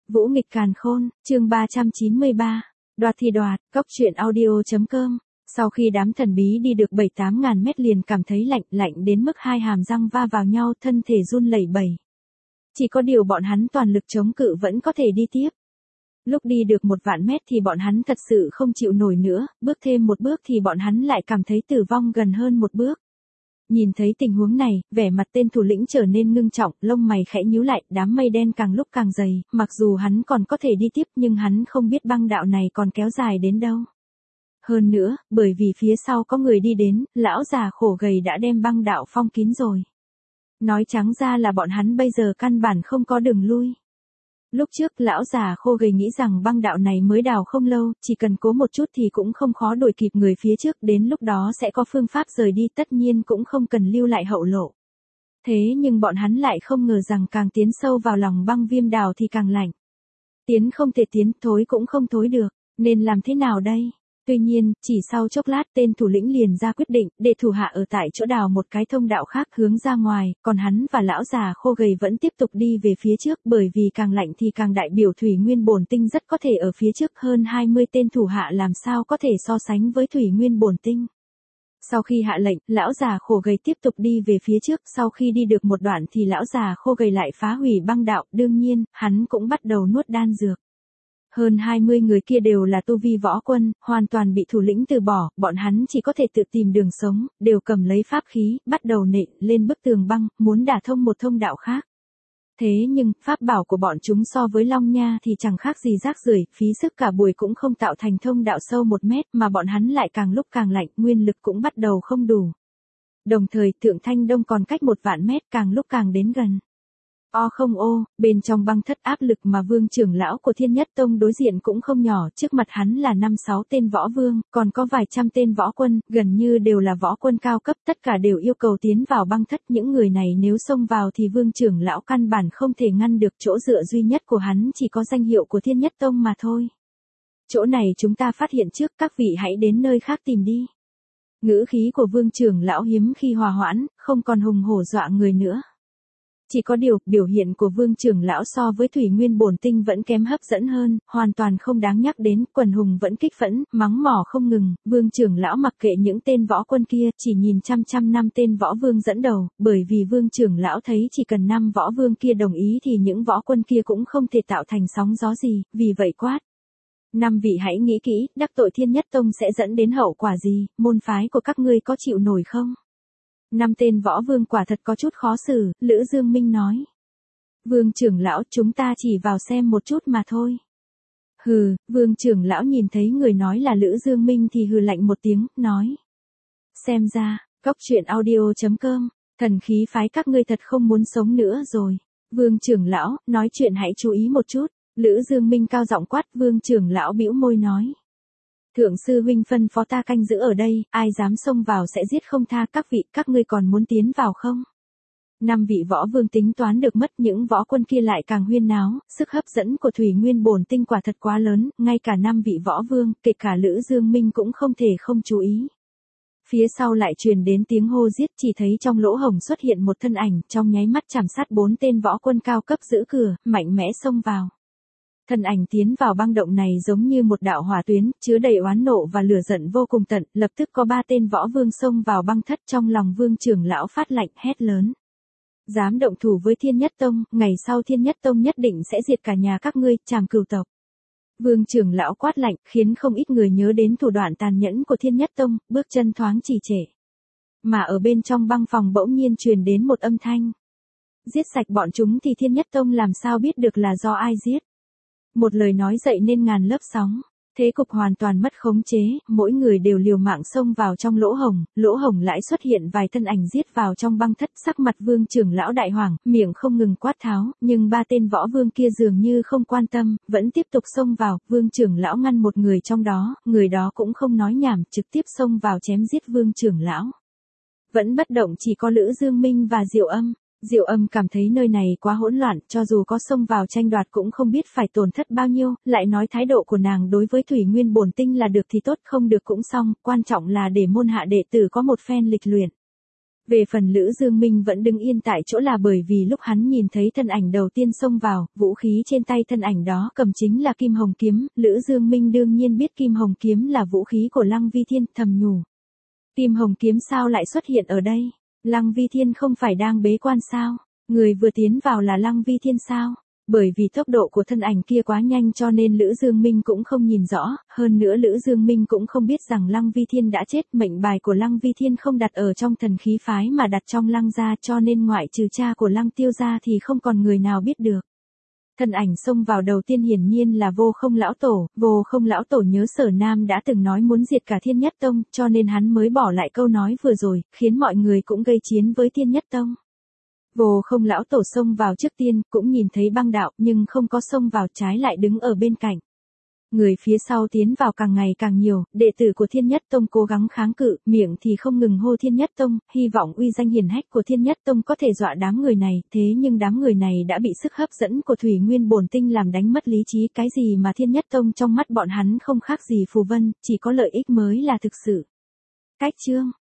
Vũ nghịch càn khôn, chương 393. Đoạt thì đoạt, cóc truyện audio.com. Sau khi đám thần bí đi được 7-8 ngàn mét liền cảm thấy lạnh đến mức hai hàm răng va vào nhau, thân thể run lẩy bẩy. Chỉ có điều bọn hắn toàn lực chống cự vẫn có thể đi tiếp. Lúc đi được 1 vạn mét thì bọn hắn thật sự không chịu nổi nữa, bước thêm một bước thì bọn hắn lại cảm thấy tử vong gần hơn một bước. Nhìn thấy tình huống này, vẻ mặt tên thủ lĩnh trở nên ngưng trọng, lông mày khẽ nhíu lại, đám mây đen càng lúc càng dày, mặc dù hắn còn có thể đi tiếp nhưng hắn không biết băng đạo này còn kéo dài đến đâu. Hơn nữa, bởi vì phía sau có người đi đến, lão già khổ gầy đã đem băng đạo phong kín rồi. Nói trắng ra là bọn hắn bây giờ căn bản không có đường lui. Lúc trước lão già khô gầy nghĩ rằng băng đạo này mới đào không lâu, chỉ cần cố một chút thì cũng không khó đuổi kịp người phía trước, đến lúc đó sẽ có phương pháp rời đi, tất nhiên cũng không cần lưu lại hậu lộ. Thế nhưng bọn hắn lại không ngờ rằng càng tiến sâu vào lòng băng viêm đào thì càng lạnh. Tiến không thể tiến, thối cũng không thối được, nên làm thế nào đây? Tuy nhiên, chỉ sau chốc lát tên thủ lĩnh liền ra quyết định, để thủ hạ ở tại chỗ đào một cái thông đạo khác hướng ra ngoài, còn hắn và lão già khô gầy vẫn tiếp tục đi về phía trước, bởi vì càng lạnh thì càng đại biểu thủy nguyên bổn tinh rất có thể ở phía trước, hơn 20 tên thủ hạ làm sao có thể so sánh với thủy nguyên bổn tinh. Sau khi hạ lệnh, lão già khô gầy tiếp tục đi về phía trước, sau khi đi được một đoạn thì lão già khô gầy lại phá hủy băng đạo, đương nhiên, hắn cũng bắt đầu nuốt đan dược. Hơn 20 người kia đều là tu vi võ quân, hoàn toàn bị thủ lĩnh từ bỏ, bọn hắn chỉ có thể tự tìm đường sống, đều cầm lấy pháp khí, bắt đầu nện lên bức tường băng, muốn đả thông một thông đạo khác. Thế nhưng, pháp bảo của bọn chúng so với Long Nha thì chẳng khác gì rác rưởi, phí sức cả buổi cũng không tạo thành thông đạo sâu 1 mét, mà bọn hắn lại càng lúc càng lạnh, nguyên lực cũng bắt đầu không đủ. Đồng thời, Thượng Thanh Đông còn cách 1 vạn mét, càng lúc càng đến gần. Bên trong băng thất áp lực mà vương trưởng lão của Thiên Nhất Tông đối diện cũng không nhỏ, trước mặt hắn là 5-6 tên võ vương, còn có vài trăm tên võ quân, gần như đều là võ quân cao cấp, tất cả đều yêu cầu tiến vào băng thất, những người này nếu xông vào thì vương trưởng lão căn bản không thể ngăn được, chỗ dựa duy nhất của hắn chỉ có danh hiệu của Thiên Nhất Tông mà thôi. Chỗ này chúng ta phát hiện trước, các vị hãy đến nơi khác tìm đi. Ngữ khí của vương trưởng lão hiếm khi hòa hoãn, không còn hùng hổ dọa người nữa. Chỉ có điều, biểu hiện của vương trưởng lão so với thủy nguyên bổn tinh vẫn kém hấp dẫn hơn, hoàn toàn không đáng nhắc đến, quần hùng vẫn kích phẫn, mắng mỏ không ngừng, vương trưởng lão mặc kệ những tên võ quân kia, chỉ nhìn chăm 5 tên võ vương dẫn đầu, bởi vì vương trưởng lão thấy chỉ cần 5 võ vương kia đồng ý thì những võ quân kia cũng không thể tạo thành sóng gió gì, vì vậy quát. 5 vị hãy nghĩ kỹ, đắc tội Thiên Nhất Tông sẽ dẫn đến hậu quả gì, môn phái của các ngươi có chịu nổi không? 5 tên võ vương quả thật có chút khó xử, Lữ Dương Minh nói. Vương trưởng lão, chúng ta chỉ vào xem một chút mà thôi. Hừ, vương trưởng lão nhìn thấy người nói là Lữ Dương Minh thì hừ lạnh một tiếng, nói. Xem ra, cóc truyện audio.com, thần khí phái các ngươi thật không muốn sống nữa rồi. Vương trưởng lão, nói chuyện hãy chú ý một chút. Lữ Dương Minh cao giọng quát, vương trưởng lão bĩu môi nói. Thượng sư huynh phân phó ta canh giữ ở đây, ai dám xông vào sẽ giết không tha, các vị, các ngươi còn muốn tiến vào không? 5 vị võ vương tính toán được mất, những võ quân kia lại càng huyên náo, sức hấp dẫn của thủy nguyên bổn tinh quả thật quá lớn, ngay cả 5 vị võ vương, kể cả Lữ Dương Minh cũng không thể không chú ý. Phía sau lại truyền đến tiếng hô giết, chỉ thấy trong lỗ hổng xuất hiện một thân ảnh, trong nháy mắt chảm sát 4 tên võ quân cao cấp giữ cửa, mạnh mẽ xông vào. Thân ảnh tiến vào băng động này giống như một đạo hỏa tuyến, chứa đầy oán nộ và lửa giận vô cùng tận, lập tức có 3 tên võ vương xông vào băng thất, trong lòng vương trưởng lão phát lạnh, hét lớn. Dám động thủ với Thiên Nhất Tông, ngày sau Thiên Nhất Tông nhất định sẽ diệt cả nhà các ngươi, trảm cửu tộc. Vương trưởng lão quát lạnh, khiến không ít người nhớ đến thủ đoạn tàn nhẫn của Thiên Nhất Tông, bước chân thoáng trì trệ. Mà ở bên trong băng phòng bỗng nhiên truyền đến một âm thanh. Giết sạch bọn chúng thì Thiên Nhất Tông làm sao biết được là do ai giết. Một lời nói dậy nên ngàn lớp sóng, thế cục hoàn toàn mất khống chế, mỗi người đều liều mạng xông vào trong lỗ hổng lại xuất hiện vài thân ảnh giết vào trong băng thất, sắc mặt vương trưởng lão đại hoàng, miệng không ngừng quát tháo, nhưng 3 tên võ vương kia dường như không quan tâm, vẫn tiếp tục xông vào, vương trưởng lão ngăn một người trong đó, người đó cũng không nói nhảm, trực tiếp xông vào chém giết vương trưởng lão. Vẫn bất động chỉ có Lữ Dương Minh và Diệu Âm. Diệu Âm cảm thấy nơi này quá hỗn loạn, cho dù có xông vào tranh đoạt cũng không biết phải tổn thất bao nhiêu, lại nói thái độ của nàng đối với thủy nguyên bổn tinh là được thì tốt, không được cũng xong, quan trọng là để môn hạ đệ tử có một phen lịch luyện. Về phần Lữ Dương Minh vẫn đứng yên tại chỗ là bởi vì lúc hắn nhìn thấy thân ảnh đầu tiên xông vào, vũ khí trên tay thân ảnh đó cầm chính là Kim Hồng Kiếm, Lữ Dương Minh đương nhiên biết Kim Hồng Kiếm là vũ khí của Lăng Vi Thiên, thầm nhủ. Kim Hồng Kiếm sao lại xuất hiện ở đây? Lăng Vi Thiên không phải đang bế quan sao? Người vừa tiến vào là Lăng Vi Thiên sao? Bởi vì tốc độ của thân ảnh kia quá nhanh cho nên Lữ Dương Minh cũng không nhìn rõ, hơn nữa Lữ Dương Minh cũng không biết rằng Lăng Vi Thiên đã chết, mệnh bài của Lăng Vi Thiên không đặt ở trong thần khí phái mà đặt trong Lăng gia cho nên ngoại trừ cha của Lăng Tiêu gia thì không còn người nào biết được. Thân ảnh xông vào đầu tiên hiển nhiên là Vô Không lão tổ, Vô Không lão tổ nhớ Sở Nam đã từng nói muốn diệt cả Thiên Nhất Tông, cho nên hắn mới bỏ lại câu nói vừa rồi, khiến mọi người cũng gây chiến với Thiên Nhất Tông. Vô Không lão tổ xông vào trước tiên, cũng nhìn thấy băng đạo, nhưng không có xông vào, trái lại đứng ở bên cạnh. Người phía sau tiến vào càng ngày càng nhiều, đệ tử của Thiên Nhất Tông cố gắng kháng cự, miệng thì không ngừng hô Thiên Nhất Tông, hy vọng uy danh hiển hách của Thiên Nhất Tông có thể dọa đám người này, thế nhưng đám người này đã bị sức hấp dẫn của Thủy Nguyên Bổn Tinh làm đánh mất lý trí, cái gì mà Thiên Nhất Tông trong mắt bọn hắn không khác gì phù vân, chỉ có lợi ích mới là thực sự. Cách chương